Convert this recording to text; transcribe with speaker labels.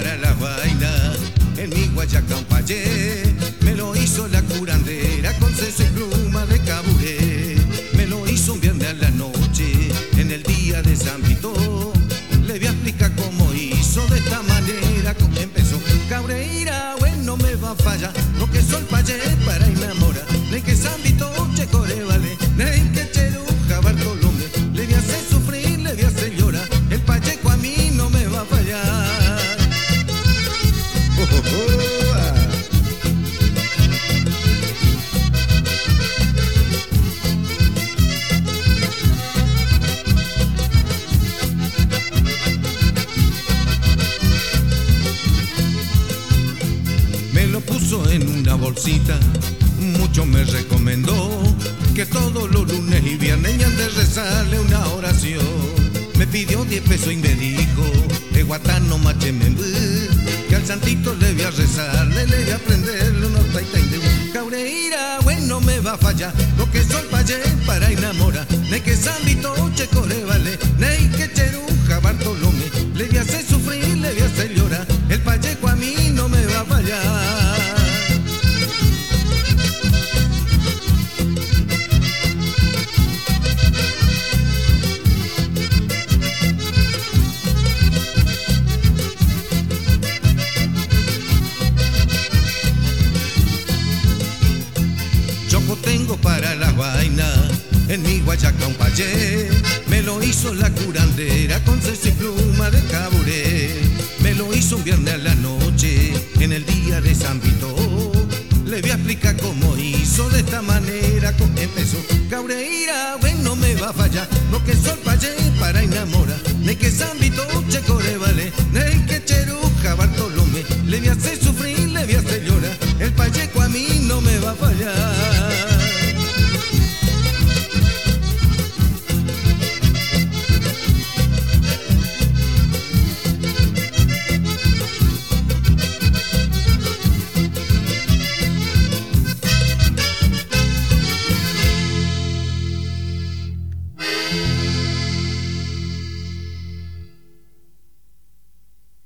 Speaker 1: para la vaina, en mi guayaca un payé, me lo hizo la curandera con seso y pluma de caburé. Me lo hizo un viernes a la noche, en el día de San Vito. Le voy a explicar cómo hizo de esta manera, cómo empezó. Cabreira, bueno, me va a fallar, lo que soy payé para enamorar. Nen que San Vito, che core vale, nen que Cheruja Bartolomé. Le voy a hacer sufrir, le voy a hacer llorar, el pacheco a mí no me va a fallar. Oh, oh, oh, ah. Me lo puso en una bolsita, mucho me recomendó que todos los lunes y viernes han de rezarle una oración. Me pidió 10 pesos y me dijo, guatano machemembú, que al santito le voy a rezarle, le voy a aprenderle unos taitaindeu. Cabreira, bueno, me va a fallar, lo que soy payé para enamorar. Ne que San Vito, che core vale, ne que Cheruja Bartolomé. Le voy a hacer sufrir, le voy a hacer llorar, el pacheco a mí no me va a fallar. Tengo para la vaina, en mi guayaca un payé, me lo hizo la curandera con seso y pluma de caburé. Me lo hizo un viernes a la noche, en el día de San Vito. Le voy a explicar cómo hizo de esta manera, cómo empezó. Cabreira, bueno, me va a fallar, lo que soy payé para enamorar. Ne que San Vito, che core vale, ne que Cheruja Bartolomé. Le voy a hacer sufrir, le voy a hacer llorar, el pacheco a mí no me va a fallar.